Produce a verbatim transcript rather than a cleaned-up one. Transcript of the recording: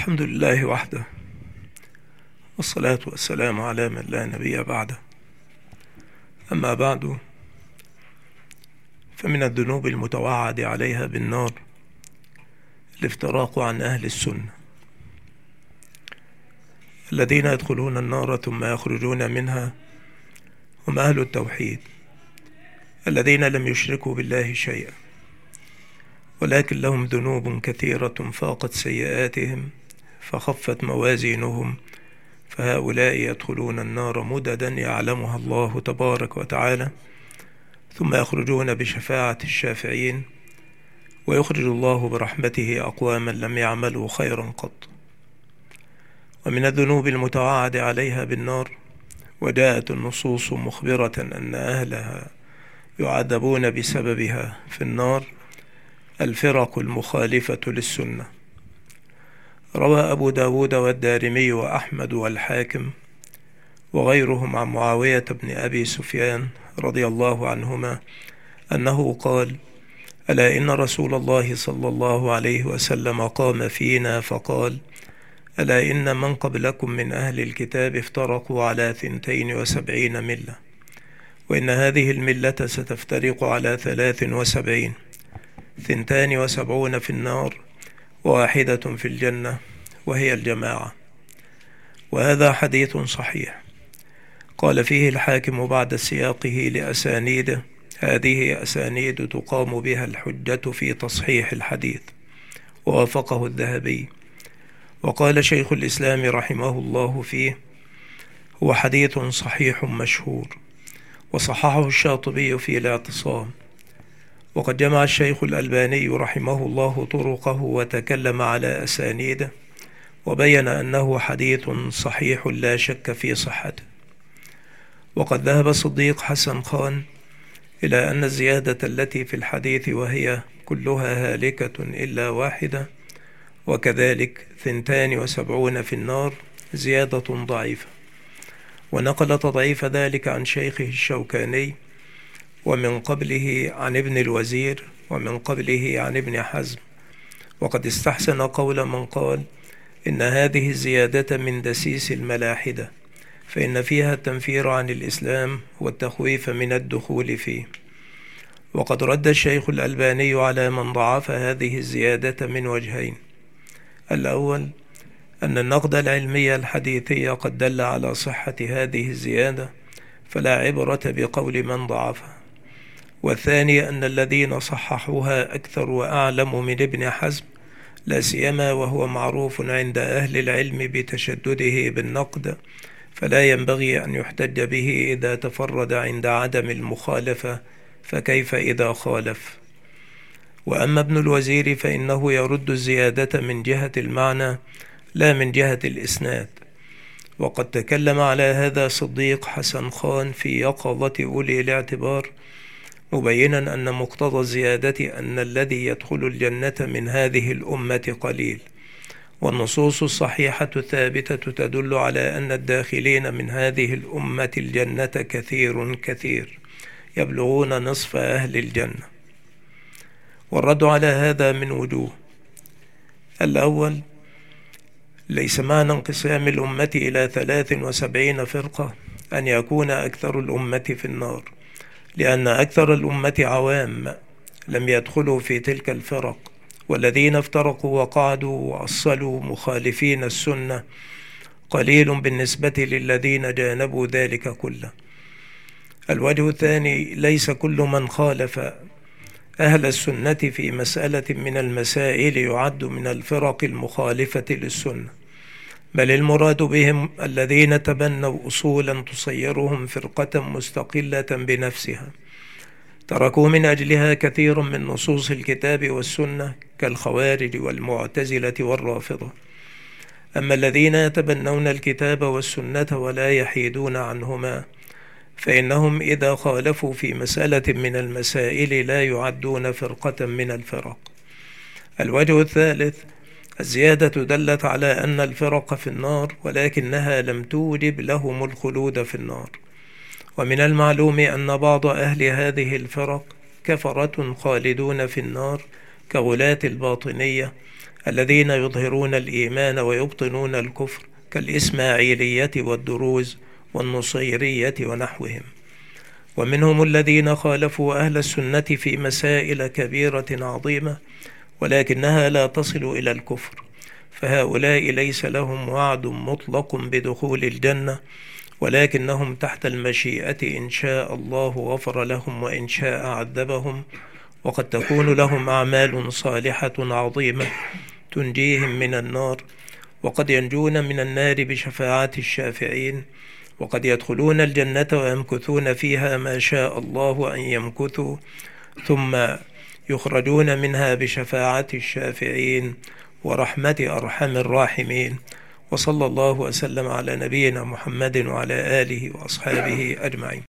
الحمد لله وحده، والصلاة والسلام على من لا نبي بعده. أما بعد، فمن الذنوب المتوعد عليها بالنار الافتراق عن أهل السنة، الذين يدخلون النار ثم يخرجون منها هم أهل التوحيد، الذين لم يشركوا بالله شيئا، ولكن لهم ذنوب كثيرة فاقت سيئاتهم فخفت موازينهم، فهؤلاء يدخلون النار مددا يعلمها الله تبارك وتعالى، ثم يخرجون بشفاعة الشافعين، ويخرج الله برحمته أقواما لم يعملوا خيرا قط. ومن الذنوب المتوعد عليها بالنار، وجاءت النصوص مخبرة أن أهلها يعذبون بسببها في النار، الفرق المخالفة للسنة. روى أبو داود والدارمي وأحمد والحاكم وغيرهم عن معاوية بن أبي سفيان رضي الله عنهما أنه قال: ألا إن رسول الله صلى الله عليه وسلم قام فينا فقال: ألا إن من قبلكم من أهل الكتاب افترقوا على ثنتين وسبعين ملة، وإن هذه الملة ستفترق على ثلاث وسبعين، ثنتان وسبعون في النار وواحدة في الجنة، وهي الجماعة. وهذا حديث صحيح. قال فيه الحاكم بعد سياقه لأسانيده: هذه أسانيد تقام بها الحجة في تصحيح الحديث، ووافقه الذهبي. وقال شيخ الإسلام رحمه الله فيه: هو حديث صحيح مشهور، وصححه الشاطبي في الاعتصام. وقد جمع الشيخ الألباني رحمه الله طرقه وتكلم على أسانيده، وبين أنه حديث صحيح لا شك في صحته. وقد ذهب صديق حسن خان إلى أن الزيادة التي في الحديث وهي كلها هالكة إلا واحدة، وكذلك ثنتان وسبعون في النار، زيادة ضعيفة، ونقل تضعيف ذلك عن شيخه الشوكاني، ومن قبله عن ابن الوزير، ومن قبله عن ابن حزم. وقد استحسن قول من قال إن هذه الزيادة من دسيس الملاحدة، فإن فيها التنفير عن الإسلام والتخويف من الدخول فيه. وقد رد الشيخ الألباني على من ضعف هذه الزيادة من وجهين: الأول أن النقد العلمي الحديثي قد دل على صحة هذه الزيادة، فلا عبرة بقول من ضعفها. والثاني أن الذين صححوها أكثر وأعلم من ابن حزم، لا سيما وهو معروف عند أهل العلم بتشدده بالنقد، فلا ينبغي أن يحتج به إذا تفرد عند عدم المخالفة، فكيف إذا خالف؟ وأما ابن الوزير فإنه يرد الزيادة من جهة المعنى لا من جهة الإسناد. وقد تكلم على هذا صديق حسن خان في يقظة أولي الاعتبار، مبينا أن مقتضى الزيادة أن الذي يدخل الجنة من هذه الأمة قليل، والنصوص الصحيحة الثابتة تدل على أن الداخلين من هذه الأمة الجنة كثير كثير، يبلغون نصف أهل الجنة. والرد على هذا من وجوه: الأول، ليس معنى انقسام الأمة إلى ثلاث وسبعين فرقة أن يكون أكثر الأمة في النار، لأن أكثر الأمة عوام لم يدخلوا في تلك الفرق، والذين افترقوا وقعدوا وأصلوا مخالفين السنة قليل بالنسبة للذين جانبوا ذلك كله. الوجه الثاني، ليس كل من خالف أهل السنة في مسألة من المسائل يعد من الفرق المخالفة للسنة، بل المراد بهم الذين تبنوا أصولا تصيرهم فرقة مستقلة بنفسها، تركوا من أجلها كثير من نصوص الكتاب والسنة كالخوارج والمعتزلة والرافضة. أما الذين يتبنون الكتاب والسنة ولا يحيدون عنهما، فإنهم إذا خالفوا في مسألة من المسائل لا يعدون فرقة من الفرق. الوجه الثالث، الزيادة دلت على أن الفرق في النار، ولكنها لم توجب لهم الخلود في النار. ومن المعلوم أن بعض أهل هذه الفرق كفرة خالدون في النار كغلاة الباطنية الذين يظهرون الإيمان ويبطنون الكفر كالإسماعيلية والدروز والنصيرية ونحوهم. ومنهم الذين خالفوا أهل السنة في مسائل كبيرة عظيمة ولكنها لا تصل إلى الكفر، فهؤلاء ليس لهم وعد مطلق بدخول الجنة، ولكنهم تحت المشيئة، إن شاء الله غفر لهم وإن شاء عذبهم، وقد تكون لهم أعمال صالحة عظيمة تنجيهم من النار، وقد ينجون من النار بشفاعة الشافعين، وقد يدخلون الجنة ويمكثون فيها ما شاء الله أن يمكثوا، ثم يخرجون منها بشفاعة الشافعين ورحمة أرحم الراحمين. وصلى الله وسلم على نبينا محمد وعلى آله وأصحابه أجمعين.